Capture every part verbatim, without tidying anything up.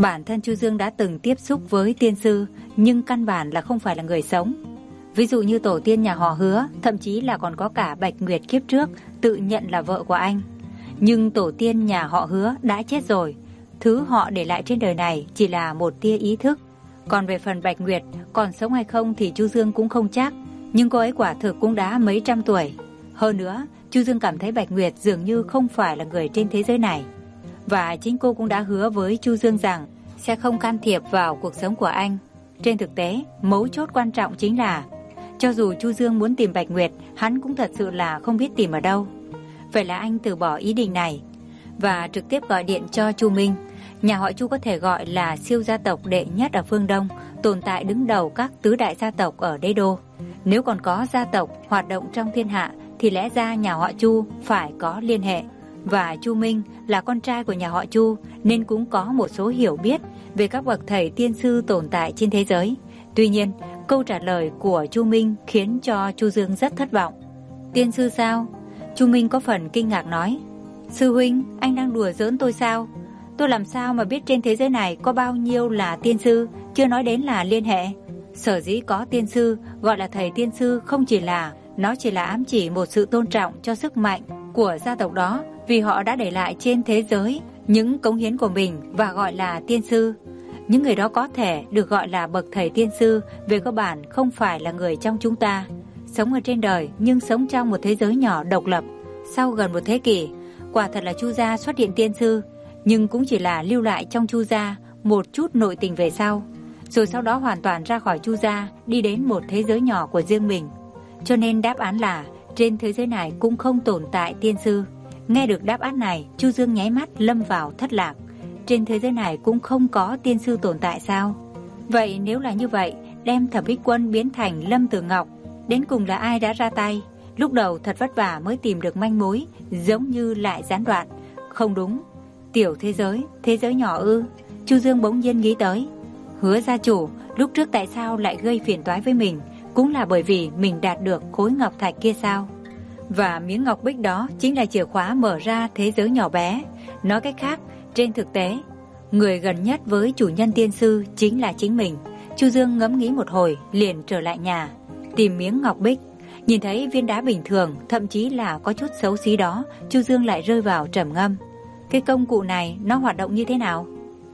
Bản thân Chu Dương đã từng tiếp xúc với tiên sư, nhưng căn bản là không phải là người sống. Ví dụ như tổ tiên nhà họ Hứa, thậm chí là còn có cả Bạch Nguyệt kiếp trước tự nhận là vợ của anh. Nhưng tổ tiên nhà họ Hứa đã chết rồi, thứ họ để lại trên đời này chỉ là một tia ý thức. Còn về phần Bạch Nguyệt còn sống hay không thì Chu Dương cũng không chắc, nhưng cô ấy quả thực cũng đã mấy trăm tuổi. Hơn nữa, Chu Dương cảm thấy Bạch Nguyệt dường như không phải là người trên thế giới này. Và chính cô cũng đã hứa với Chu Dương rằng sẽ không can thiệp vào cuộc sống của anh. Trên thực tế, mấu chốt quan trọng chính là cho dù Chu Dương muốn tìm Bạch Nguyệt, hắn cũng thật sự là không biết tìm ở đâu. Vậy là anh từ bỏ ý định này và trực tiếp gọi điện cho Chu Minh. Nhà họ Chu có thể gọi là siêu gia tộc đệ nhất ở phương Đông, tồn tại đứng đầu các tứ đại gia tộc ở đế đô. Nếu còn có gia tộc hoạt động trong thiên hạ thì lẽ ra nhà họ Chu phải có liên hệ. Và Chu Minh là con trai của nhà họ Chu nên cũng có một số hiểu biết về các bậc thầy tiên sư tồn tại trên thế giới. Tuy nhiên, câu trả lời của Chu Minh khiến cho Chu Dương rất thất vọng. Tiên sư sao? Chu Minh có phần kinh ngạc nói. Sư huynh, anh đang đùa giỡn tôi sao? Tôi làm sao mà biết trên thế giới này có bao nhiêu là tiên sư, chưa nói đến là liên hệ. Sở dĩ có tiên sư, gọi là thầy tiên sư không chỉ là, nó chỉ là ám chỉ một sự tôn trọng cho sức mạnh của gia tộc đó, vì họ đã để lại trên thế giới những cống hiến của mình và gọi là tiên sư. Những người đó có thể được gọi là bậc thầy tiên sư về cơ bản không phải là người trong chúng ta, sống ở trên đời nhưng sống trong một thế giới nhỏ độc lập. Sau gần một thế kỷ, quả thật là Chu gia xuất hiện tiên sư, nhưng cũng chỉ là lưu lại trong Chu gia một chút nội tình về sau, rồi sau đó hoàn toàn ra khỏi Chu gia, đi đến một thế giới nhỏ của riêng mình. Cho nên đáp án là trên thế giới này cũng không tồn tại tiên sư. Nghe được đáp án này, Chu Dương nháy mắt lâm vào thất lạc. Trên thế giới này cũng không có tiên sư tồn tại sao? Vậy nếu là như vậy, đem Thẩm Bích Quân biến thành Lâm Tử Ngọc, đến cùng là ai đã ra tay? Lúc đầu thật vất vả mới tìm được manh mối, giống như lại gián đoạn. Không đúng, tiểu thế giới, thế giới nhỏ ư? Chu Dương bỗng nhiên nghĩ tới. Hứa gia chủ lúc trước tại sao lại gây phiền toái với mình? Cũng là bởi vì mình đạt được khối ngọc thạch kia sao? Và miếng ngọc bích đó chính là chìa khóa mở ra thế giới nhỏ bé. Nói cách khác, trên thực tế, người gần nhất với chủ nhân tiên sư chính là chính mình. Chu Dương ngẫm nghĩ một hồi, liền trở lại nhà, tìm miếng ngọc bích. Nhìn thấy viên đá bình thường, thậm chí là có chút xấu xí đó, Chu Dương lại rơi vào trầm ngâm. Cái công cụ này nó hoạt động như thế nào?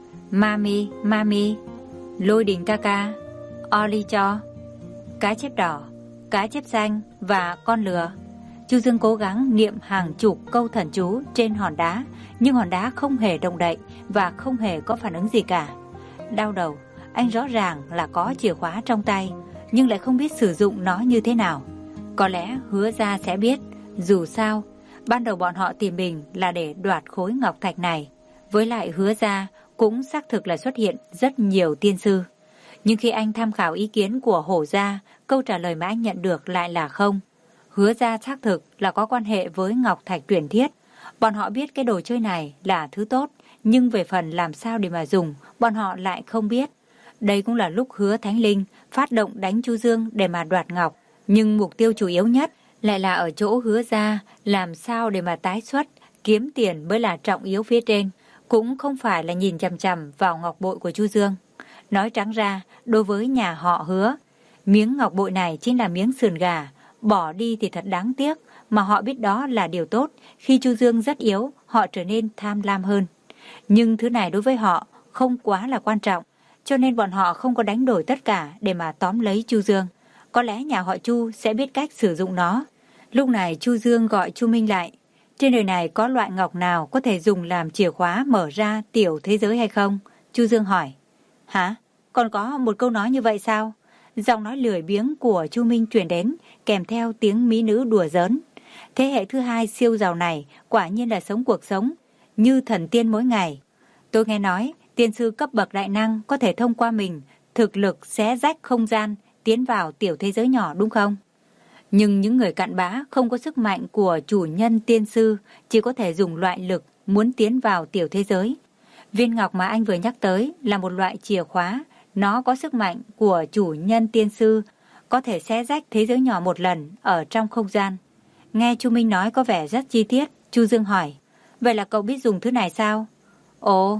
Mami, Mami, Lôi Đình ca ca, Oli cho, cá chép đỏ, cá chép xanh và con lừa. Chu Dương cố gắng niệm hàng chục câu thần chú trên hòn đá, nhưng hòn đá không hề động đậy và không hề có phản ứng gì cả. Đau đầu, anh rõ ràng là có chìa khóa trong tay, nhưng lại không biết sử dụng nó như thế nào. Có lẽ Hứa gia sẽ biết, dù sao, ban đầu bọn họ tìm mình là để đoạt khối ngọc thạch này. Với lại Hứa gia cũng xác thực là xuất hiện rất nhiều tiên sư. Nhưng khi anh tham khảo ý kiến của Hổ gia, câu trả lời mà anh nhận được lại là không. Hứa gia xác thực là có quan hệ với ngọc thạch truyền thiết. Bọn họ biết cái đồ chơi này là thứ tốt, nhưng về phần làm sao để mà dùng, bọn họ lại không biết. Đây cũng là lúc Hứa Thánh Linh phát động đánh Chu Dương để mà đoạt ngọc. Nhưng mục tiêu chủ yếu nhất lại là ở chỗ Hứa gia, làm sao để mà tái xuất, kiếm tiền mới là trọng yếu phía trên. Cũng không phải là nhìn chằm chằm vào ngọc bội của Chu Dương. Nói trắng ra, đối với nhà họ Hứa, miếng ngọc bội này chính là miếng sườn gà. Bỏ đi thì thật đáng tiếc, mà họ biết đó là điều tốt. Khi Chu Dương rất yếu, họ trở nên tham lam hơn. Nhưng thứ này đối với họ không quá là quan trọng, cho nên bọn họ không có đánh đổi tất cả để mà tóm lấy Chu Dương. Có lẽ nhà họ Chu sẽ biết cách sử dụng nó. Lúc này Chu Dương gọi Chu Minh lại. Trên đời này có loại ngọc nào có thể dùng làm chìa khóa mở ra tiểu thế giới hay không? Chu Dương hỏi. Hả? Còn có một câu nói như vậy sao? Giọng nói lười biếng của Chu Minh truyền đến, kèm theo tiếng mỹ nữ đùa giỡn. Thế hệ thứ hai siêu giàu này quả nhiên là sống cuộc sống như thần tiên mỗi ngày. Tôi nghe nói tiên sư cấp bậc đại năng có thể thông qua mình thực lực xé rách không gian tiến vào tiểu thế giới nhỏ, đúng không? Nhưng những người cặn bã không có sức mạnh của chủ nhân tiên sư, chỉ có thể dùng loại lực muốn tiến vào tiểu thế giới. Viên ngọc mà anh vừa nhắc tới là một loại chìa khóa. Nó có sức mạnh của chủ nhân tiên sư, có thể xé rách thế giới nhỏ một lần ở trong không gian. Nghe Chu Minh nói có vẻ rất chi tiết, Chu Dương hỏi. Vậy là cậu biết dùng thứ này sao? Ồ,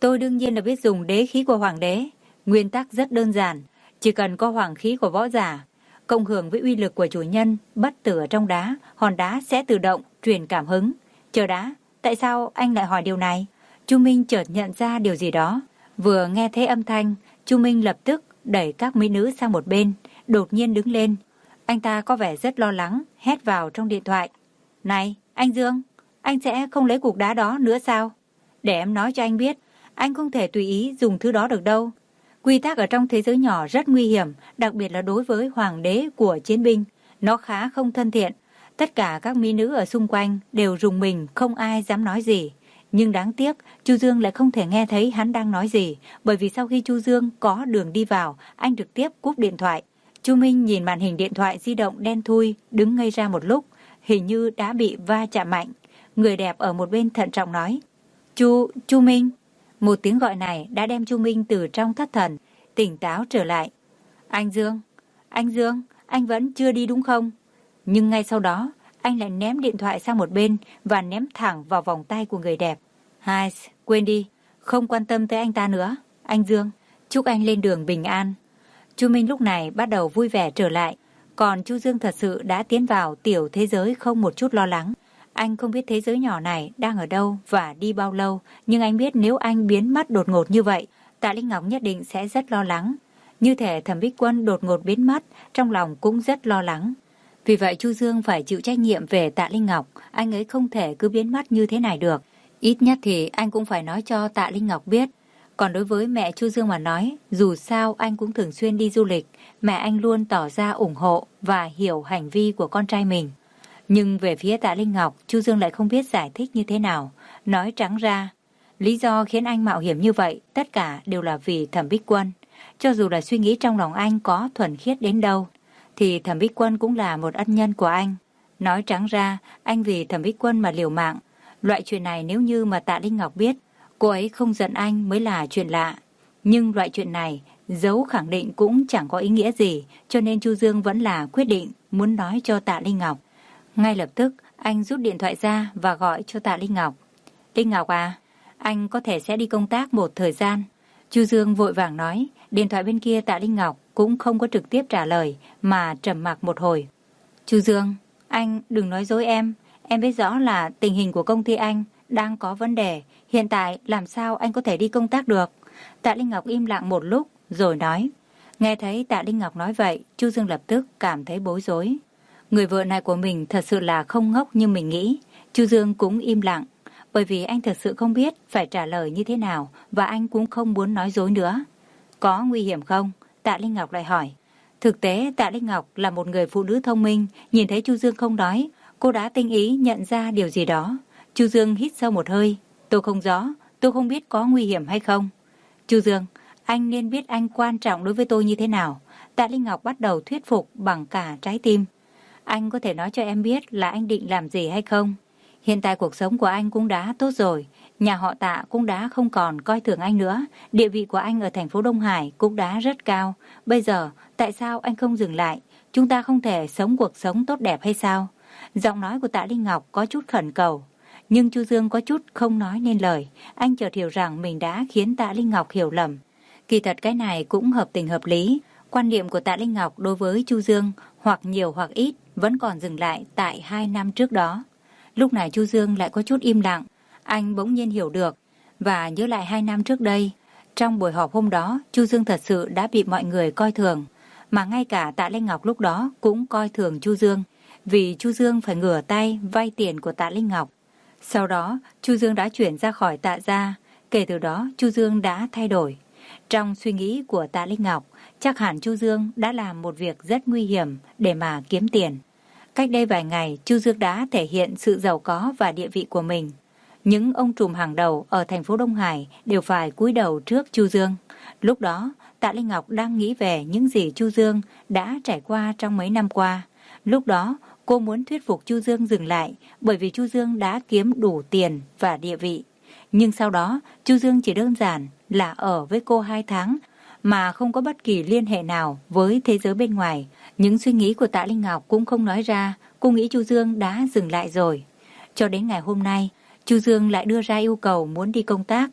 Tôi đương nhiên là biết dùng đế khí của hoàng đế. Nguyên tắc rất đơn giản, chỉ cần có hoàng khí của võ giả, cộng hưởng với uy lực của chủ nhân bất tử ở trong đá, hòn đá sẽ tự động truyền cảm hứng. Chờ đã, tại sao anh lại hỏi điều này? Chu Minh chợt nhận ra điều gì đó. Vừa nghe thấy âm thanh, Chu Minh lập tức đẩy các mỹ nữ sang một bên, đột nhiên đứng lên. Anh ta có vẻ rất lo lắng, hét vào trong điện thoại. Này, anh Dương, anh sẽ không lấy cục đá đó nữa sao? Để em nói cho anh biết, anh không thể tùy ý dùng thứ đó được đâu. Quy tắc ở trong thế giới nhỏ rất nguy hiểm, đặc biệt là đối với hoàng đế của chiến binh. Nó khá không thân thiện. Tất cả các mỹ nữ ở xung quanh đều rùng mình, không ai dám nói gì. Nhưng đáng tiếc, Chu Dương lại không thể nghe thấy hắn đang nói gì, bởi vì sau khi Chu Dương có đường đi vào, anh trực tiếp cúp điện thoại. Chu Minh nhìn màn hình điện thoại di động đen thui, đứng ngây ra một lúc, hình như đã bị va chạm mạnh. Người đẹp ở một bên thận trọng nói, Chu, Chu Minh. Một tiếng gọi này đã đem Chu Minh từ trong thất thần, tỉnh táo trở lại. Anh Dương, anh Dương, anh vẫn chưa đi đúng không? Nhưng ngay sau đó, anh lại ném điện thoại sang một bên và ném thẳng vào vòng tay của người đẹp. Hai, quên đi, không quan tâm tới anh ta nữa. Anh Dương, chúc anh lên đường bình an. Chu Minh lúc này bắt đầu vui vẻ trở lại, còn Chu Dương thật sự đã tiến vào tiểu thế giới không một chút lo lắng. Anh không biết thế giới nhỏ này đang ở đâu và đi bao lâu, nhưng anh biết nếu anh biến mất đột ngột như vậy, Tạ Linh Ngọc nhất định sẽ rất lo lắng. Như thể Thẩm Bích Quân đột ngột biến mất, trong lòng cũng rất lo lắng. Vì vậy Chu Dương phải chịu trách nhiệm về Tạ Linh Ngọc, anh ấy không thể cứ biến mất như thế này được. Ít nhất thì anh cũng phải nói cho Tạ Linh Ngọc biết. Còn đối với mẹ Chu Dương mà nói, dù sao anh cũng thường xuyên đi du lịch, mẹ anh luôn tỏ ra ủng hộ và hiểu hành vi của con trai mình. Nhưng về phía Tạ Linh Ngọc, Chu Dương lại không biết giải thích như thế nào. Nói trắng ra, lý do khiến anh mạo hiểm như vậy, tất cả đều là vì Thẩm Bích Quân. Cho dù là suy nghĩ trong lòng anh có thuần khiết đến đâu, thì Thẩm Bích Quân cũng là một ân nhân của anh. Nói trắng ra, anh vì Thẩm Bích Quân mà liều mạng. Loại chuyện này nếu như mà Tạ Linh Ngọc biết, cô ấy không giận anh mới là chuyện lạ. Nhưng loại chuyện này, giấu khẳng định cũng chẳng có ý nghĩa gì, cho nên Chu Dương vẫn là quyết định muốn nói cho Tạ Linh Ngọc. Ngay lập tức, anh rút điện thoại ra và gọi cho Tạ Linh Ngọc. Linh Ngọc à, anh có thể sẽ đi công tác một thời gian. Chu Dương vội vàng nói, điện thoại bên kia Tạ Linh Ngọc cũng không có trực tiếp trả lời mà trầm mặc một hồi. Chu Dương, anh đừng nói dối em. Em biết rõ là tình hình của công ty anh đang có vấn đề. Hiện tại làm sao anh có thể đi công tác được? Tạ Linh Ngọc im lặng một lúc rồi nói. Nghe thấy Tạ Linh Ngọc nói vậy, Chu Dương lập tức cảm thấy bối rối. Người vợ này của mình thật sự là không ngốc như mình nghĩ. Chu Dương cũng im lặng, bởi vì anh thật sự không biết phải trả lời như thế nào và anh cũng không muốn nói dối nữa. Có nguy hiểm không? Tạ Linh Ngọc lại hỏi. Thực tế Tạ Linh Ngọc là một người phụ nữ thông minh, nhìn thấy Chu Dương không nói, cô đã tinh ý nhận ra điều gì đó. Chu Dương hít sâu một hơi. Tôi không rõ, tôi không biết có nguy hiểm hay không. Chu Dương, anh nên biết anh quan trọng đối với tôi như thế nào. Tạ Linh Ngọc bắt đầu thuyết phục bằng cả trái tim. Anh có thể nói cho em biết là anh định làm gì hay không? Hiện tại cuộc sống của anh cũng đã tốt rồi. Nhà họ Tạ cũng đã không còn coi thường anh nữa. Địa vị của anh ở thành phố Đông Hải cũng đã rất cao. Bây giờ, tại sao anh không dừng lại? Chúng ta không thể sống cuộc sống tốt đẹp hay sao? Giọng nói của Tạ Linh Ngọc có chút khẩn cầu. Nhưng Chu Dương có chút không nói nên lời. Anh chợt hiểu rằng mình đã khiến Tạ Linh Ngọc hiểu lầm. Kỳ thật cái này cũng hợp tình hợp lý. Quan niệm của Tạ Linh Ngọc đối với Chu Dương, hoặc nhiều hoặc ít, vẫn còn dừng lại tại hai năm trước đó. Lúc này Chu Dương lại có chút im lặng. Anh bỗng nhiên hiểu được và nhớ lại hai năm trước đây. Trong buổi họp hôm đó, Chu Dương thật sự đã bị mọi người coi thường. Mà ngay cả Tạ Linh Ngọc lúc đó cũng coi thường Chu Dương. Vì Chu Dương phải ngửa tay vay tiền của Tạ Linh Ngọc. Sau đó, Chu Dương đã chuyển ra khỏi Tạ gia. Kể từ đó, Chu Dương đã thay đổi. Trong suy nghĩ của Tạ Linh Ngọc, chắc hẳn Chu Dương đã làm một việc rất nguy hiểm để mà kiếm tiền. Cách đây vài ngày, Chu Dương đã thể hiện sự giàu có và địa vị của mình. Những ông trùm hàng đầu ở thành phố Đông Hải đều phải cúi đầu trước Chu Dương. Lúc đó, Tạ Linh Ngọc đang nghĩ về những gì Chu Dương đã trải qua trong mấy năm qua. Lúc đó, cô muốn thuyết phục Chu Dương dừng lại bởi vì Chu Dương đã kiếm đủ tiền và địa vị. Nhưng sau đó, Chu Dương chỉ đơn giản là ở với cô hai tháng mà không có bất kỳ liên hệ nào với thế giới bên ngoài. Những suy nghĩ của Tạ Linh Ngọc cũng không nói ra, cô nghĩ Chu Dương đã dừng lại rồi. Cho đến ngày hôm nay, Chu Dương lại đưa ra yêu cầu muốn đi công tác.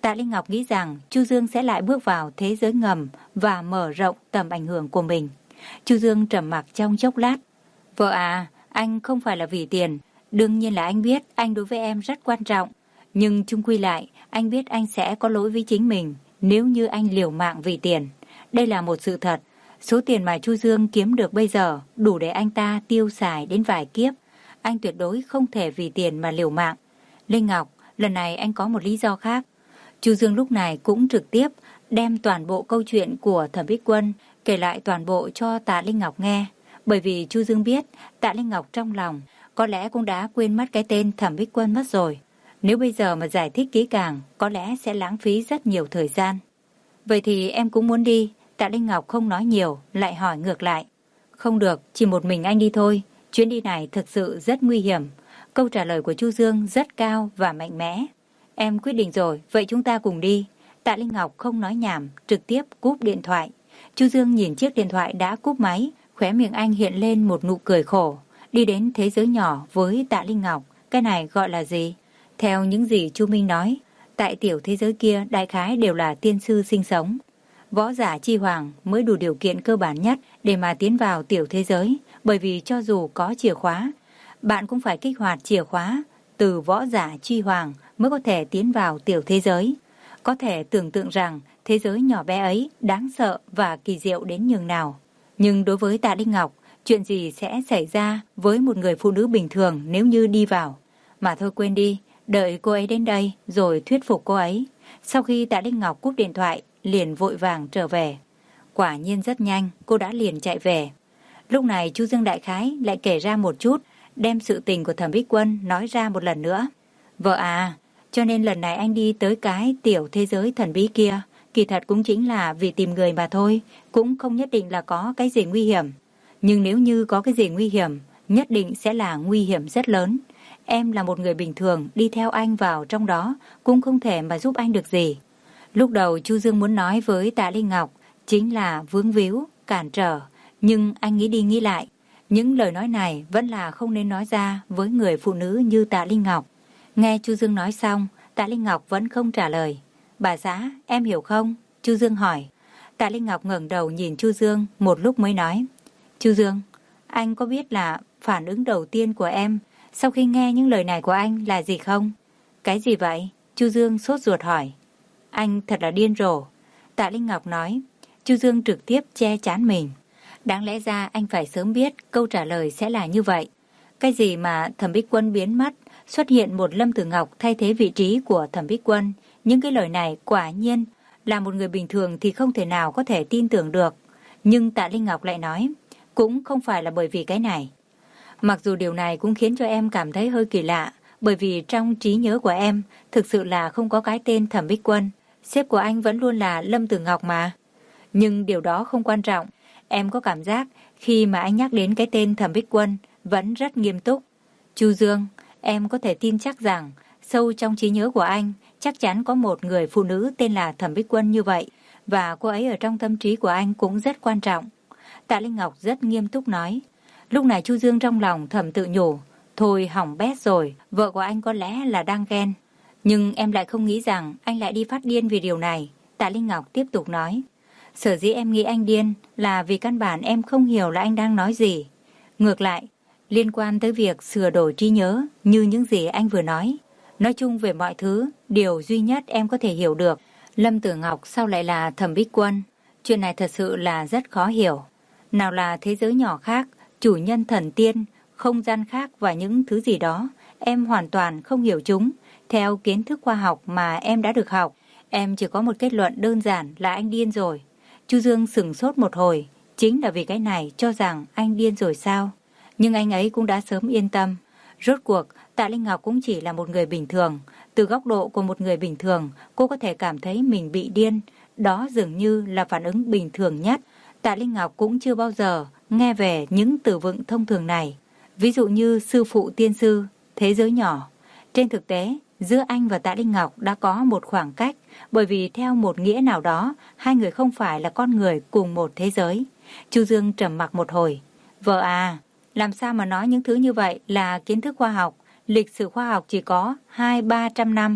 Tạ Linh Ngọc nghĩ rằng Chu Dương sẽ lại bước vào thế giới ngầm và mở rộng tầm ảnh hưởng của mình. Chu Dương trầm mặc trong chốc lát. Vợ à, anh không phải là vì tiền. Đương nhiên là anh biết anh đối với em rất quan trọng. Nhưng chung quy lại, anh biết anh sẽ có lỗi với chính mình nếu như anh liều mạng vì tiền. Đây là một sự thật. Số tiền mà Chu Dương kiếm được bây giờ đủ để anh ta tiêu xài đến vài kiếp. Anh tuyệt đối không thể vì tiền mà liều mạng. Linh Ngọc, lần này anh có một lý do khác. Chu Dương lúc này cũng trực tiếp đem toàn bộ câu chuyện của Thẩm Bích Quân kể lại toàn bộ cho Tạ Linh Ngọc nghe. Bởi vì Chu Dương biết Tạ Linh Ngọc trong lòng có lẽ cũng đã quên mất cái tên Thẩm Bích Quân mất rồi. Nếu bây giờ mà giải thích kỹ càng, có lẽ sẽ lãng phí rất nhiều thời gian. Vậy thì em cũng muốn đi. Tạ Linh Ngọc không nói nhiều, lại hỏi ngược lại. Không được, chỉ một mình anh đi thôi. Chuyến đi này thực sự rất nguy hiểm. Câu trả lời của Chu Dương rất cao và mạnh mẽ. Em quyết định rồi, vậy chúng ta cùng đi. Tạ Linh Ngọc không nói nhảm, trực tiếp cúp điện thoại. Chu Dương nhìn chiếc điện thoại đã cúp máy, khóe miệng anh hiện lên một nụ cười khổ. Đi đến thế giới nhỏ với Tạ Linh Ngọc, cái này gọi là gì? Theo những gì Chu Minh nói, tại tiểu thế giới kia đại khái đều là tiên sư sinh sống. Võ giả chi hoàng mới đủ điều kiện cơ bản nhất để mà tiến vào tiểu thế giới, bởi vì cho dù có chìa khóa, bạn cũng phải kích hoạt chìa khóa từ võ giả chi hoàng mới có thể tiến vào tiểu thế giới. Có thể tưởng tượng rằng thế giới nhỏ bé ấy đáng sợ và kỳ diệu đến nhường nào. Nhưng đối với Tạ Linh Ngọc, chuyện gì sẽ xảy ra với một người phụ nữ bình thường nếu như đi vào? Mà thôi quên đi, đợi cô ấy đến đây rồi thuyết phục cô ấy. Sau khi Tạ Linh Ngọc cúp điện thoại, liền vội vàng trở về. Quả nhiên rất nhanh, cô đã liền chạy về. Lúc này Chu Dương đại khái lại kể ra một chút, đem sự tình của Thẩm Bích Quân nói ra một lần nữa. Vợ à, cho nên lần này anh đi tới cái tiểu thế giới thần bí kia, kỳ thật cũng chính là vì tìm người mà thôi, cũng không nhất định là có cái gì nguy hiểm. Nhưng nếu như có cái gì nguy hiểm, nhất định sẽ là nguy hiểm rất lớn. Em là một người bình thường, đi theo anh vào trong đó cũng không thể mà giúp anh được gì. Lúc đầu Chu Dương muốn nói với Tạ Linh Ngọc chính là vướng víu, cản trở, nhưng anh nghĩ đi nghĩ lại, những lời nói này vẫn là không nên nói ra với người phụ nữ như Tạ Linh Ngọc. Nghe Chu Dương nói xong, Tạ Linh Ngọc vẫn không trả lời. Bà xã, em hiểu không? Chu Dương hỏi. Tạ Linh Ngọc ngẩng đầu nhìn Chu Dương một lúc mới nói. Chu Dương, anh có biết là phản ứng đầu tiên của em sau khi nghe những lời này của anh là gì không? Cái gì vậy? Chu Dương sốt ruột hỏi. Anh thật là điên rồ. Tạ Linh Ngọc nói. Chu Dương trực tiếp che chán mình. Đáng lẽ ra anh phải sớm biết câu trả lời sẽ là như vậy. Cái gì mà Thẩm Bích Quân biến mất, xuất hiện một Lâm Tử Ngọc thay thế vị trí của Thẩm Bích Quân. Những cái lời này quả nhiên là một người bình thường thì không thể nào có thể tin tưởng được. Nhưng Tạ Linh Ngọc lại nói, cũng không phải là bởi vì cái này. Mặc dù điều này cũng khiến cho em cảm thấy hơi kỳ lạ, bởi vì trong trí nhớ của em thực sự là không có cái tên Thẩm Bích Quân. Sếp của anh vẫn luôn là Lâm Tử Ngọc mà. Nhưng điều đó không quan trọng. Em có cảm giác khi mà anh nhắc đến cái tên Thẩm Bích Quân vẫn rất nghiêm túc. Chu Dương, em có thể tin chắc rằng sâu trong trí nhớ của anh chắc chắn có một người phụ nữ tên là Thẩm Bích Quân như vậy, và cô ấy ở trong tâm trí của anh cũng rất quan trọng. Tạ Linh Ngọc rất nghiêm túc nói. Lúc này Chu Dương trong lòng thầm tự nhủ, thôi hỏng bét rồi, vợ của anh có lẽ là đang ghen. Nhưng em lại không nghĩ rằng anh lại đi phát điên vì điều này. Tạ Linh Ngọc tiếp tục nói. Sở dĩ em nghĩ anh điên là vì căn bản em không hiểu là anh đang nói gì. Ngược lại, liên quan tới việc sửa đổi trí nhớ như những gì anh vừa nói. Nói chung về mọi thứ, điều duy nhất em có thể hiểu được, Lâm Tử Ngọc sao lại là Thẩm Bích Quân. Chuyện này thật sự là rất khó hiểu. Nào là thế giới nhỏ khác, chủ nhân thần tiên, không gian khác và những thứ gì đó, em hoàn toàn không hiểu chúng. Theo kiến thức khoa học mà em đã được học, em chỉ có một kết luận đơn giản là anh điên rồi. Chu Dương sửng sốt một hồi, chính là vì cái này cho rằng anh điên rồi sao? Nhưng anh ấy cũng đã sớm yên tâm. Rốt cuộc, Tạ Linh Ngọc cũng chỉ là một người bình thường. Từ góc độ của một người bình thường, cô có thể cảm thấy mình bị điên. Đó dường như là phản ứng bình thường nhất. Tạ Linh Ngọc cũng chưa bao giờ nghe về những từ vựng thông thường này. Ví dụ như sư phụ tiên sư, thế giới nhỏ. Trên thực tế, giữa anh và Tạ Linh Ngọc đã có một khoảng cách, bởi vì theo một nghĩa nào đó, hai người không phải là con người cùng một thế giới. Chu Dương trầm mặc một hồi. Vợ à, làm sao mà nói những thứ như vậy là kiến thức khoa học, lịch sử khoa học chỉ có hai ba trăm năm.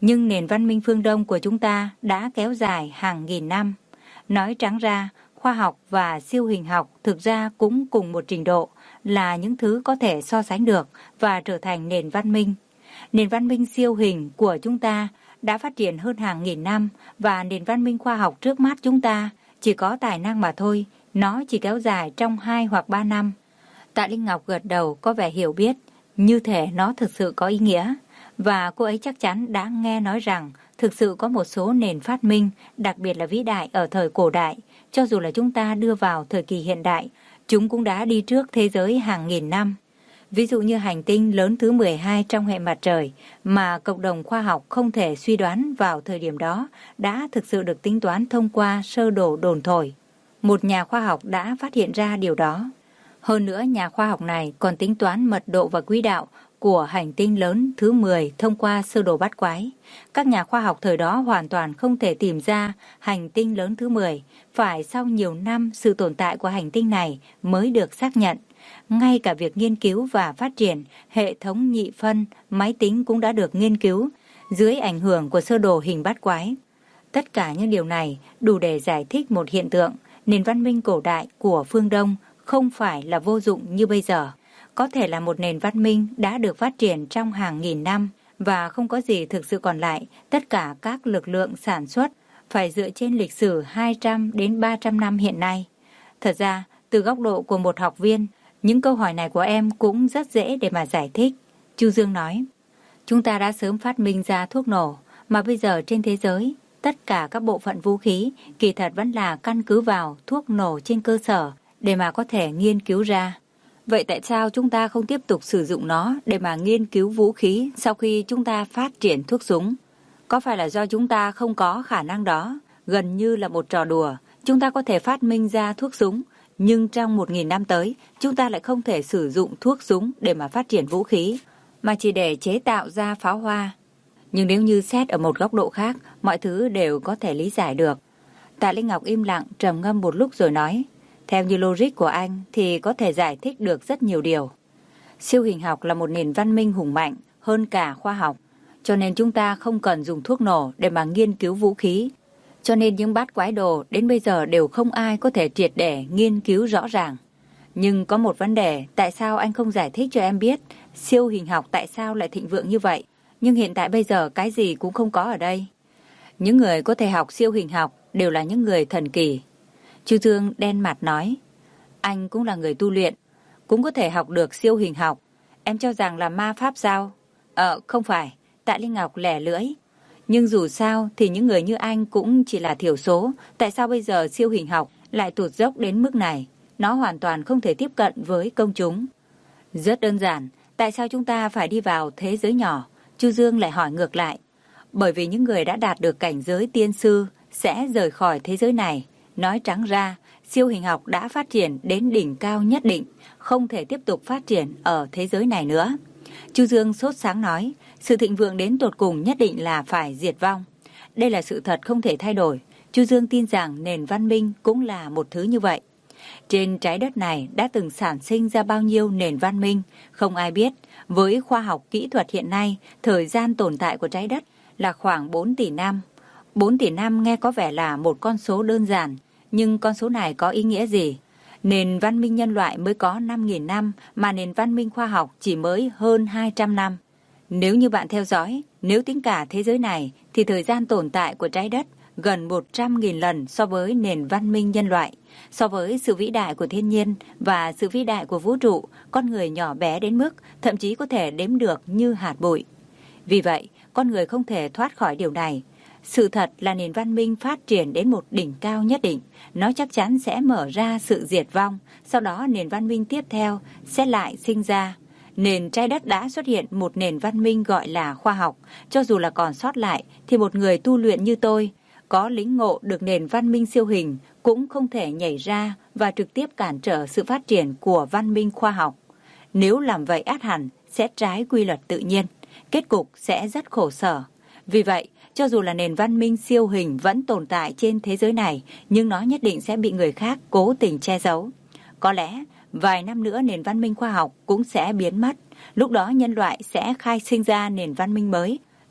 Nhưng nền văn minh phương Đông của chúng ta đã kéo dài hàng nghìn năm. Nói trắng ra, khoa học và siêu hình học thực ra cũng cùng một trình độ, là những thứ có thể so sánh được và trở thành nền văn minh. Nền văn minh siêu hình của chúng ta đã phát triển hơn hàng nghìn năm, và nền văn minh khoa học trước mắt chúng ta chỉ có tài năng mà thôi, nó chỉ kéo dài trong hai hoặc ba năm. Tạ Linh Ngọc gật đầu có vẻ hiểu biết, như thể nó thực sự có ý nghĩa. Và cô ấy chắc chắn đã nghe nói rằng thực sự có một số nền phát minh, đặc biệt là vĩ đại ở thời cổ đại, cho dù là chúng ta đưa vào thời kỳ hiện đại, chúng cũng đã đi trước thế giới hàng nghìn năm. Ví dụ như hành tinh lớn thứ mười hai trong hệ mặt trời mà cộng đồng khoa học không thể suy đoán vào thời điểm đó đã thực sự được tính toán thông qua sơ đồ đồn thổi. Một nhà khoa học đã phát hiện ra điều đó. Hơn nữa, nhà khoa học này còn tính toán mật độ và quỹ đạo của hành tinh lớn thứ mười thông qua sơ đồ bát quái. Các nhà khoa học thời đó hoàn toàn không thể tìm ra hành tinh lớn thứ mười, phải sau nhiều năm sự tồn tại của hành tinh này mới được xác nhận. Ngay cả việc nghiên cứu và phát triển hệ thống nhị phân, máy tính cũng đã được nghiên cứu dưới ảnh hưởng của sơ đồ hình bát quái. Tất cả những điều này đủ để giải thích một hiện tượng, nền văn minh cổ đại của phương Đông không phải là vô dụng như bây giờ. Có thể là một nền văn minh đã được phát triển trong hàng nghìn năm và không có gì thực sự còn lại, tất cả các lực lượng sản xuất phải dựa trên lịch sử hai trăm đến ba trăm năm hiện nay. Thật ra, từ góc độ của một học viên, những câu hỏi này của em cũng rất dễ để mà giải thích. Chu Dương nói, chúng ta đã sớm phát minh ra thuốc nổ, mà bây giờ trên thế giới, tất cả các bộ phận vũ khí kỳ thật vẫn là căn cứ vào thuốc nổ trên cơ sở để mà có thể nghiên cứu ra. Vậy tại sao chúng ta không tiếp tục sử dụng nó để mà nghiên cứu vũ khí sau khi chúng ta phát triển thuốc súng? Có phải là do chúng ta không có khả năng đó? Gần như là một trò đùa, chúng ta có thể phát minh ra thuốc súng, nhưng trong một nghìn năm tới, chúng ta lại không thể sử dụng thuốc súng để mà phát triển vũ khí, mà chỉ để chế tạo ra pháo hoa. Nhưng nếu như xét ở một góc độ khác, mọi thứ đều có thể lý giải được. Tạ Linh Ngọc im lặng, trầm ngâm một lúc rồi nói, theo như logic của anh thì có thể giải thích được rất nhiều điều. Siêu hình học là một nền văn minh hùng mạnh hơn cả khoa học, cho nên chúng ta không cần dùng thuốc nổ để mà nghiên cứu vũ khí. Cho nên những bát quái đồ đến bây giờ đều không ai có thể triệt để nghiên cứu rõ ràng. Nhưng có một vấn đề, tại sao anh không giải thích cho em biết siêu hình học tại sao lại thịnh vượng như vậy, nhưng hiện tại bây giờ cái gì cũng không có ở đây? Những người có thể học siêu hình học đều là những người thần kỳ. Chu Dương đen mặt nói, anh cũng là người tu luyện, cũng có thể học được siêu hình học. Em cho rằng là ma pháp sao? Ờ, không phải. Tạ Linh Ngọc lẻ lưỡi. Nhưng dù sao thì những người như anh cũng chỉ là thiểu số. Tại sao bây giờ siêu hình học lại tụt dốc đến mức này? Nó hoàn toàn không thể tiếp cận với công chúng. Rất đơn giản, tại sao chúng ta phải đi vào thế giới nhỏ? Chu Dương lại hỏi ngược lại. Bởi vì những người đã đạt được cảnh giới tiên sư sẽ rời khỏi thế giới này. Nói trắng ra, siêu hình học đã phát triển đến đỉnh cao nhất định, không thể tiếp tục phát triển ở thế giới này nữa. Chu Dương sốt sáng nói, sự thịnh vượng đến tột cùng nhất định là phải diệt vong. Đây là sự thật không thể thay đổi. Chu Dương tin rằng nền văn minh cũng là một thứ như vậy. Trên trái đất này đã từng sản sinh ra bao nhiêu nền văn minh, không ai biết. Với khoa học kỹ thuật hiện nay, thời gian tồn tại của trái đất là khoảng bốn tỷ năm. bốn tỷ năm nghe có vẻ là một con số đơn giản, nhưng con số này có ý nghĩa gì? Nền văn minh nhân loại mới có năm nghìn năm, mà nền văn minh khoa học chỉ mới hơn hai trăm năm. Nếu như bạn theo dõi, nếu tính cả thế giới này, thì thời gian tồn tại của trái đất gần một trăm nghìn lần so với nền văn minh nhân loại. So với sự vĩ đại của thiên nhiên và sự vĩ đại của vũ trụ, con người nhỏ bé đến mức thậm chí có thể đếm được như hạt bụi. Vì vậy, con người không thể thoát khỏi điều này. Sự thật là nền văn minh phát triển đến một đỉnh cao nhất định, nó chắc chắn sẽ mở ra sự diệt vong, sau đó nền văn minh tiếp theo sẽ lại sinh ra. Nền trái đất đã xuất hiện một nền văn minh gọi là khoa học, cho dù là còn sót lại thì một người tu luyện như tôi, có lĩnh ngộ được nền văn minh siêu hình cũng không thể nhảy ra và trực tiếp cản trở sự phát triển của văn minh khoa học. Nếu làm vậy ắt hẳn sẽ trái quy luật tự nhiên, kết cục sẽ rất khổ sở. Vì vậy, cho dù là nền văn minh siêu hình vẫn tồn tại trên thế giới này, nhưng nó nhất định sẽ bị người khác cố tình che giấu. Có lẽ, vài năm nữa nền văn minh khoa học cũng sẽ biến mất. Lúc đó nhân loại sẽ khai sinh ra nền văn minh mới.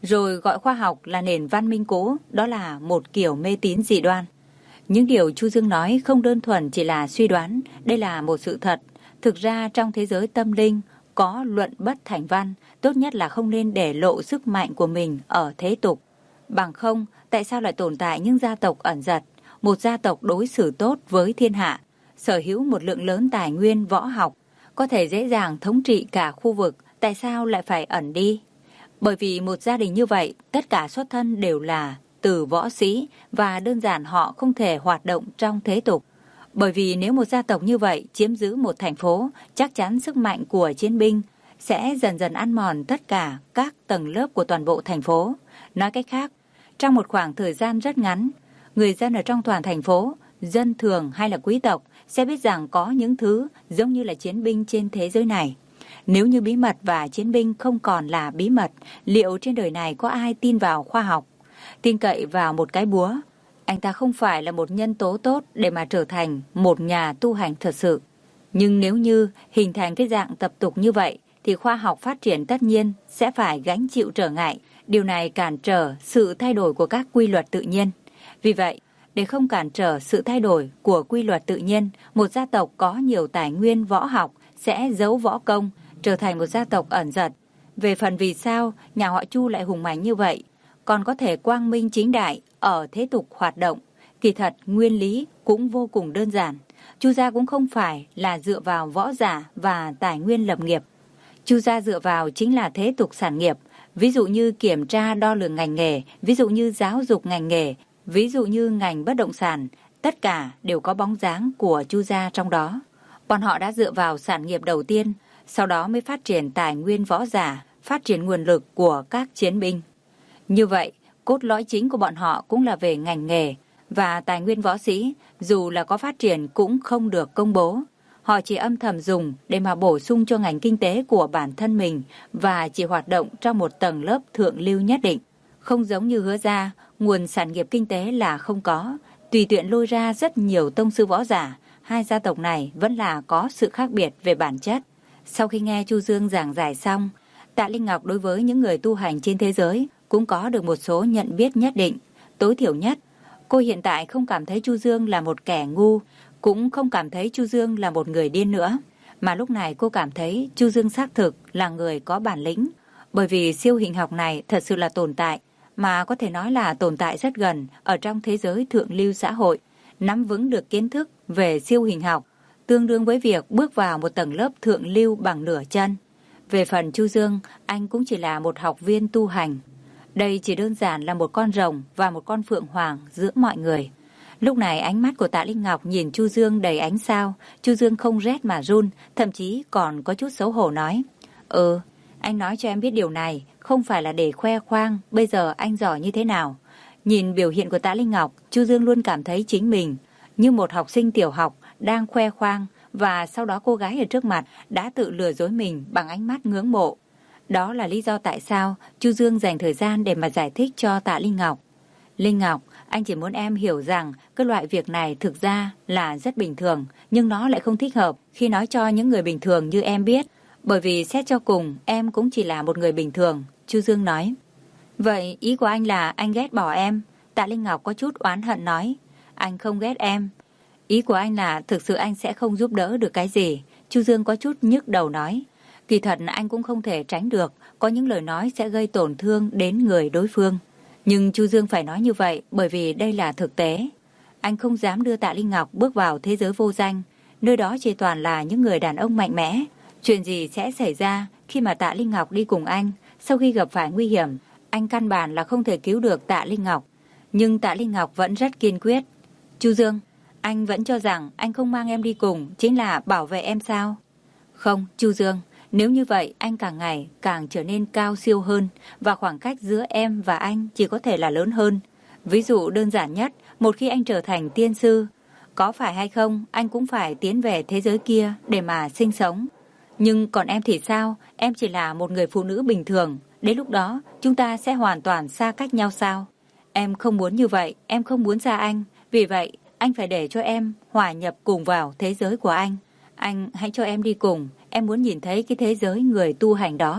rồi gọi khoa học là nền văn minh cũ, đó là một kiểu mê tín dị đoan. Những điều Chu Dương nói không đơn thuần chỉ là suy đoán, đây là một sự thật. Thực ra trong thế giới tâm linh có luận bất thành văn, tốt nhất là không nên để lộ sức mạnh của mình ở thế tục. Bằng không, tại sao lại tồn tại những gia tộc ẩn giật, một gia tộc đối xử tốt với thiên hạ, sở hữu một lượng lớn tài nguyên võ học, có thể dễ dàng thống trị cả khu vực, tại sao lại phải ẩn đi? Bởi vì một gia đình như vậy, tất cả xuất thân đều là từ võ sĩ và đơn giản họ không thể hoạt động trong thế tục. Bởi vì nếu một gia tộc như vậy chiếm giữ một thành phố, chắc chắn sức mạnh của chiến binh sẽ dần dần ăn mòn tất cả các tầng lớp của toàn bộ thành phố. Nói cách khác, trong một khoảng thời gian rất ngắn, người dân ở trong toàn thành phố, dân thường hay là quý tộc sẽ biết rằng có những thứ giống như là chiến binh trên thế giới này. Nếu như bí mật và chiến binh không còn là bí mật, liệu trên đời này có ai tin vào khoa học, tin cậy vào một cái búa? Anh ta không phải là một nhân tố tốt để mà trở thành một nhà tu hành thật sự. Nhưng nếu như hình thành cái dạng tập tục như vậy, thì khoa học phát triển tất nhiên sẽ phải gánh chịu trở ngại. Điều này cản trở sự thay đổi của các quy luật tự nhiên. Vì vậy, để không cản trở sự thay đổi của quy luật tự nhiên, một gia tộc có nhiều tài nguyên võ học sẽ giấu võ công, trở thành một gia tộc ẩn giật. Về phần vì sao nhà họ Chu lại hùng mạnh như vậy, còn có thể quang minh chính đại ở thế tục hoạt động, kỳ thật nguyên lý cũng vô cùng đơn giản. Chu gia cũng không phải là dựa vào võ giả và tài nguyên lập nghiệp. Chu gia dựa vào chính là thế tục sản nghiệp, ví dụ như kiểm tra đo lường ngành nghề, ví dụ như giáo dục ngành nghề, ví dụ như ngành bất động sản, tất cả đều có bóng dáng của Chu gia trong đó. Bọn họ đã dựa vào sản nghiệp đầu tiên, sau đó mới phát triển tài nguyên võ giả, phát triển nguồn lực của các chiến binh. Như vậy, cốt lõi chính của bọn họ cũng là về ngành nghề và tài nguyên võ sĩ, dù là có phát triển cũng không được công bố. Họ chỉ âm thầm dùng để mà bổ sung cho ngành kinh tế của bản thân mình và chỉ hoạt động trong một tầng lớp thượng lưu nhất định. Không giống như Hứa gia, nguồn sản nghiệp kinh tế là không có, tùy tiện lôi ra rất nhiều tông sư võ giả. Hai gia tộc này vẫn là có sự khác biệt về bản chất. Sau khi nghe Chu Dương giảng giải xong, Tạ Linh Ngọc đối với những người tu hành trên thế giới cũng có được một số nhận biết nhất định. Tối thiểu nhất, cô hiện tại không cảm thấy Chu Dương là một kẻ ngu, cũng không cảm thấy Chu Dương là một người điên nữa. Mà lúc này cô cảm thấy Chu Dương xác thực là người có bản lĩnh. Bởi vì siêu hình học này thật sự là tồn tại, mà có thể nói là tồn tại rất gần ở trong thế giới thượng lưu xã hội. Nắm vững được kiến thức về siêu hình học, tương đương với việc bước vào một tầng lớp thượng lưu bằng nửa chân. Về phần Chu Dương, anh cũng chỉ là một học viên tu hành. Đây chỉ đơn giản là một con rồng và một con phượng hoàng giữa mọi người. Lúc này ánh mắt của Tạ Linh Ngọc nhìn Chu Dương đầy ánh sao. Chu Dương không rét mà run, thậm chí còn có chút xấu hổ nói: Ừ, anh nói cho em biết điều này không phải là để khoe khoang bây giờ anh giỏi như thế nào. Nhìn biểu hiện của Tạ Linh Ngọc, Chu Dương luôn cảm thấy chính mình như một học sinh tiểu học đang khoe khoang, và sau đó cô gái ở trước mặt đã tự lừa dối mình bằng ánh mắt ngưỡng mộ. Đó là lý do tại sao Chu Dương dành thời gian để mà giải thích cho Tạ Linh Ngọc. Linh Ngọc, anh chỉ muốn em hiểu rằng cái loại việc này thực ra là rất bình thường, nhưng nó lại không thích hợp khi nói cho những người bình thường như em biết. Bởi vì xét cho cùng, em cũng chỉ là một người bình thường, Chu Dương nói. Vậy ý của anh là anh ghét bỏ em? Tạ Linh Ngọc có chút oán hận nói. Anh không ghét em. Ý của anh là thực sự anh sẽ không giúp đỡ được cái gì, Chu Dương có chút nhức đầu nói. Kỳ thật anh cũng không thể tránh được, có những lời nói sẽ gây tổn thương đến người đối phương. Nhưng Chu Dương phải nói như vậy bởi vì đây là thực tế. Anh không dám đưa Tạ Linh Ngọc bước vào thế giới vô danh, nơi đó chỉ toàn là những người đàn ông mạnh mẽ. Chuyện gì sẽ xảy ra khi mà Tạ Linh Ngọc đi cùng anh? Sau khi gặp phải nguy hiểm, anh căn bản là không thể cứu được Tạ Linh Ngọc. Nhưng Tạ Linh Ngọc vẫn rất kiên quyết. Chu Dương, anh vẫn cho rằng anh không mang em đi cùng chính là bảo vệ em sao? Không, Chu Dương, nếu như vậy anh càng ngày càng trở nên cao siêu hơn, và khoảng cách giữa em và anh chỉ có thể là lớn hơn. Ví dụ đơn giản nhất, một khi anh trở thành tiên sư, có phải hay không anh cũng phải tiến về thế giới kia để mà sinh sống. Nhưng còn em thì sao? Em chỉ là một người phụ nữ bình thường. Đến lúc đó chúng ta sẽ hoàn toàn xa cách nhau sao? Em không muốn như vậy, em không muốn xa anh. Vì vậy anh phải để cho em hòa nhập cùng vào thế giới của anh. Anh hãy cho em đi cùng. Em muốn nhìn thấy cái thế giới người tu hành đó.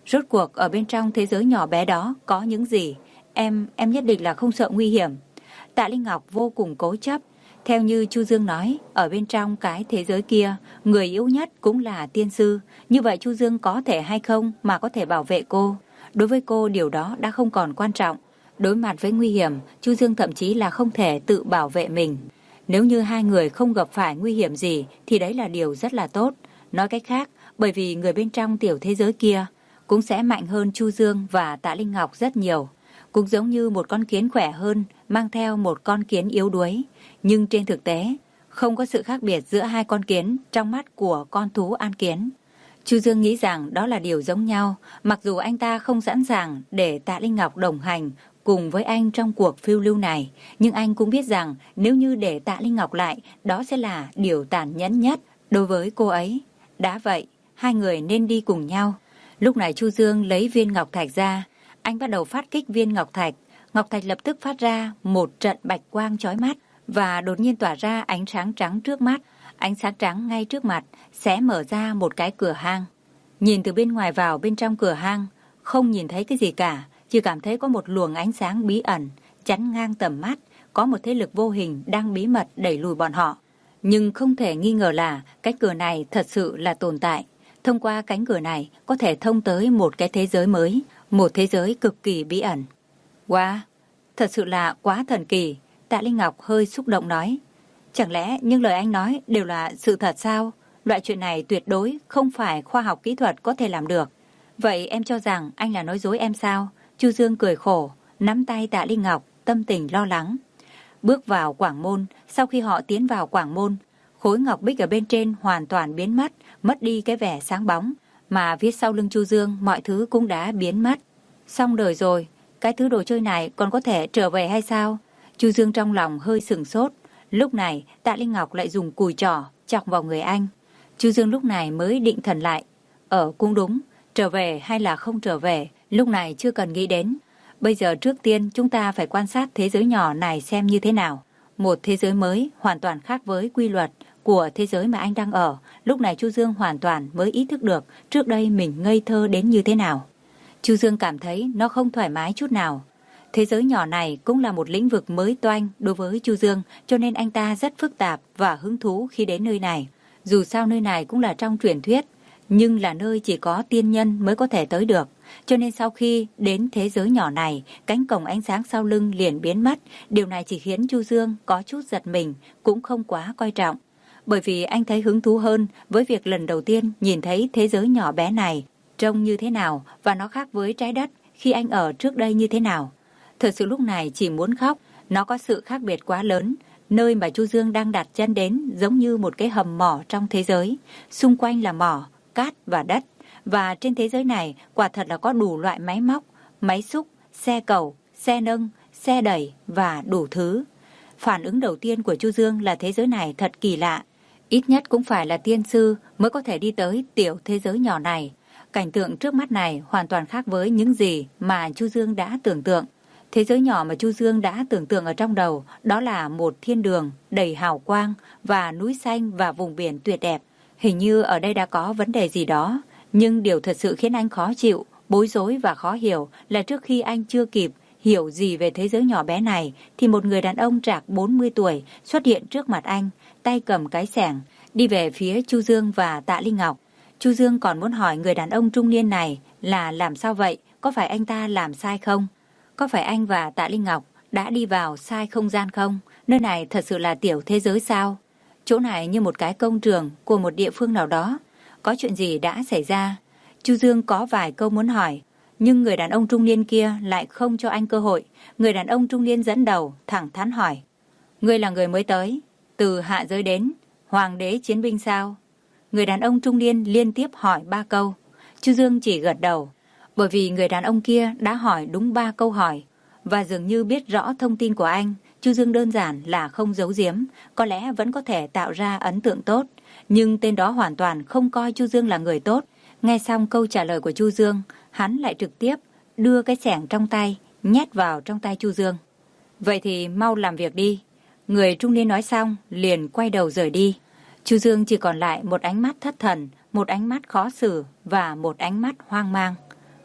Rốt cuộc ở bên trong thế giới nhỏ bé đó có những gì? Em, em nhất định là không sợ nguy hiểm. Tạ Linh Ngọc vô cùng cố chấp. Theo như Chu Dương nói, ở bên trong cái thế giới kia, người yếu nhất cũng là tiên sư. Như vậy Chu Dương có thể hay không mà có thể bảo vệ cô. Đối với cô điều đó đã không còn quan trọng. Đối mặt với nguy hiểm, Chu Dương thậm chí là không thể tự bảo vệ mình. Nếu như hai người không gặp phải nguy hiểm gì thì đấy là điều rất là tốt. Nói cách khác, bởi vì người bên trong tiểu thế giới kia cũng sẽ mạnh hơn Chu Dương và Tạ Linh Ngọc rất nhiều. Cũng giống như một con kiến khỏe hơn mang theo một con kiến yếu đuối. Nhưng trên thực tế, không có sự khác biệt giữa hai con kiến trong mắt của con thú An Kiến. Chu Dương nghĩ rằng đó là điều giống nhau, mặc dù anh ta không sẵn sàng để Tạ Linh Ngọc đồng hành cùng với anh trong cuộc phiêu lưu này, nhưng anh cũng biết rằng nếu như để Tạ Linh Ngọc lại, đó sẽ là điều tàn nhẫn nhất đối với cô ấy. Đã vậy, hai người nên đi cùng nhau. Lúc này Chu Dương lấy viên ngọc thạch ra, anh bắt đầu phát kích viên ngọc thạch. Ngọc thạch lập tức phát ra một trận bạch quang chói mắt và đột nhiên tỏa ra ánh sáng trắng trước mắt. Ánh sáng trắng ngay trước mặt sẽ mở ra một cái cửa hang. Nhìn từ bên ngoài vào bên trong cửa hang, không nhìn thấy cái gì cả, chỉ cảm thấy có một luồng ánh sáng bí ẩn chắn ngang tầm mắt, có một thế lực vô hình đang bí mật đẩy lùi bọn họ. Nhưng không thể nghi ngờ là cái cửa này thật sự là tồn tại. Thông qua cánh cửa này có thể thông tới một cái thế giới mới, một thế giới cực kỳ bí ẩn. Wow, thật sự là quá thần kỳ. Tạ Linh Ngọc hơi xúc động nói. Chẳng lẽ những lời anh nói đều là sự thật sao? Loại chuyện này tuyệt đối không phải khoa học kỹ thuật có thể làm được. Vậy em cho rằng anh là nói dối em sao? Chu Dương cười khổ, nắm tay Tạ Linh Ngọc, tâm tình lo lắng. Bước vào quảng môn, sau khi họ tiến vào quảng môn, khối ngọc bích ở bên trên hoàn toàn biến mất, mất đi cái vẻ sáng bóng, mà phía sau lưng Chu Dương mọi thứ cũng đã biến mất. Xong đời rồi, cái thứ đồ chơi này còn có thể trở về hay sao? Chu Dương trong lòng hơi sửng sốt. Lúc này Tạ Linh Ngọc lại dùng cùi trỏ chọc vào người anh. Chu Dương lúc này mới định thần lại. Ở cũng đúng, trở về hay là không trở về, lúc này chưa cần nghĩ đến. Bây giờ trước tiên chúng ta phải quan sát thế giới nhỏ này xem như thế nào. Một thế giới mới hoàn toàn khác với quy luật của thế giới mà anh đang ở. Lúc này Chu Dương hoàn toàn mới ý thức được trước đây mình ngây thơ đến như thế nào. Chu Dương cảm thấy nó không thoải mái chút nào. Thế giới nhỏ này cũng là một lĩnh vực mới toanh đối với Chu Dương, cho nên anh ta rất phức tạp và hứng thú khi đến nơi này. Dù sao nơi này cũng là trong truyền thuyết, nhưng là nơi chỉ có tiên nhân mới có thể tới được. Cho nên sau khi đến thế giới nhỏ này, cánh cổng ánh sáng sau lưng liền biến mất. Điều này chỉ khiến Chu Dương có chút giật mình, cũng không quá coi trọng. Bởi vì anh thấy hứng thú hơn với việc lần đầu tiên nhìn thấy thế giới nhỏ bé này trông như thế nào và nó khác với trái đất khi anh ở trước đây như thế nào. Thật sự lúc này chỉ muốn khóc, nó có sự khác biệt quá lớn. Nơi mà Chu Dương đang đặt chân đến giống như một cái hầm mỏ trong thế giới. Xung quanh là mỏ, cát và đất. Và trên thế giới này quả thật là có đủ loại máy móc, máy xúc, xe cầu, xe nâng, xe đẩy và đủ thứ. Phản ứng đầu tiên của Chu Dương là thế giới này thật kỳ lạ. Ít nhất cũng phải là tiên sư mới có thể đi tới tiểu thế giới nhỏ này. Cảnh tượng trước mắt này hoàn toàn khác với những gì mà Chu Dương đã tưởng tượng. Thế giới nhỏ mà Chu Dương đã tưởng tượng ở trong đầu đó là một thiên đường đầy hào quang và núi xanh và vùng biển tuyệt đẹp. Hình như ở đây đã có vấn đề gì đó, nhưng điều thật sự khiến anh khó chịu, bối rối và khó hiểu là trước khi anh chưa kịp hiểu gì về thế giới nhỏ bé này thì một người đàn ông trạc bốn mươi tuổi xuất hiện trước mặt anh, tay cầm cái xẻng, đi về phía Chu Dương và Tạ Linh Ngọc. Chu Dương còn muốn hỏi người đàn ông trung niên này là làm sao vậy, có phải anh ta làm sai không? Có phải anh và Tạ Linh Ngọc đã đi vào sai không gian không? Nơi này thật sự là tiểu thế giới sao? Chỗ này như một cái công trường của một địa phương nào đó. Có chuyện gì đã xảy ra? Chu Dương có vài câu muốn hỏi, nhưng người đàn ông trung niên kia lại không cho anh cơ hội. Người đàn ông trung niên dẫn đầu, thẳng thắn hỏi. Ngươi là người mới tới, từ hạ giới đến, hoàng đế chiến binh sao? Người đàn ông trung niên liên tiếp hỏi ba câu. Chu Dương chỉ gật đầu, bởi vì người đàn ông kia đã hỏi đúng ba câu hỏi. Và dường như biết rõ thông tin của anh, Chu Dương đơn giản là không giấu giếm, có lẽ vẫn có thể tạo ra ấn tượng tốt. Nhưng tên đó hoàn toàn không coi Chu Dương là người tốt. Nghe xong câu trả lời của Chu Dương, hắn lại trực tiếp đưa cái xẻng trong tay, nhét vào trong tay Chu Dương. Vậy thì mau làm việc đi. Người trung niên nói xong, liền quay đầu rời đi. Chu Dương chỉ còn lại một ánh mắt thất thần, một ánh mắt khó xử và một ánh mắt hoang mang.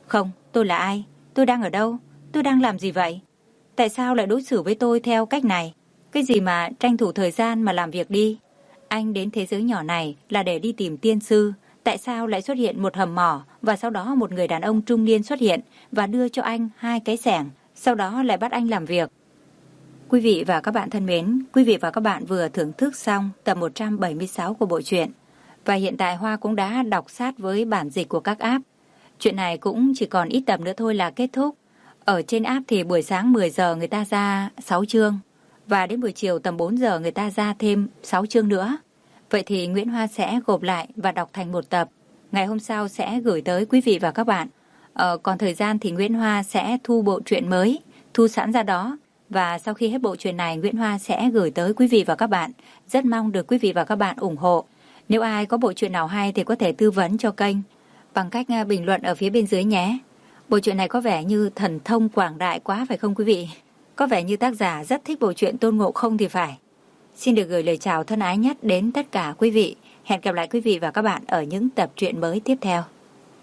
Không, tôi là ai? Tôi đang ở đâu? Tôi đang làm gì vậy? Tại sao lại đối xử với tôi theo cách này? Cái gì mà tranh thủ thời gian mà làm việc đi? Anh đến thế giới nhỏ này là để đi tìm tiên sư. Tại sao lại xuất hiện một hầm mỏ và sau đó một người đàn ông trung niên xuất hiện và đưa cho anh hai cái xẻng, sau đó lại bắt anh làm việc? Quý vị và các bạn thân mến, quý vị và các bạn vừa thưởng thức xong tập một trăm bảy mươi sáu của bộ truyện. Và hiện tại Hoa cũng đã đọc sát với bản dịch của các app. Chuyện này cũng chỉ còn ít tập nữa thôi là kết thúc. Ở trên app thì buổi sáng mười giờ người ta ra sáu chương. Và đến buổi chiều tầm bốn giờ người ta ra thêm sáu chương nữa. Vậy thì Nguyễn Hoa sẽ gộp lại và đọc thành một tập. Ngày hôm sau sẽ gửi tới quý vị và các bạn. Ờ, còn thời gian thì Nguyễn Hoa sẽ thu bộ truyện mới, thu sẵn ra đó. Và sau khi hết bộ truyện này, Nguyễn Hoa sẽ gửi tới quý vị và các bạn. Rất mong được quý vị và các bạn ủng hộ. Nếu ai có bộ truyện nào hay thì có thể tư vấn cho kênh bằng cách bình luận ở phía bên dưới nhé. Bộ truyện này có vẻ như thần thông quảng đại quá phải không quý vị? Có vẻ như tác giả rất thích bộ truyện Tôn Ngộ Không thì phải. Xin được gửi lời chào thân ái nhất đến tất cả quý vị. Hẹn gặp lại quý vị và các bạn ở những tập truyện mới tiếp theo.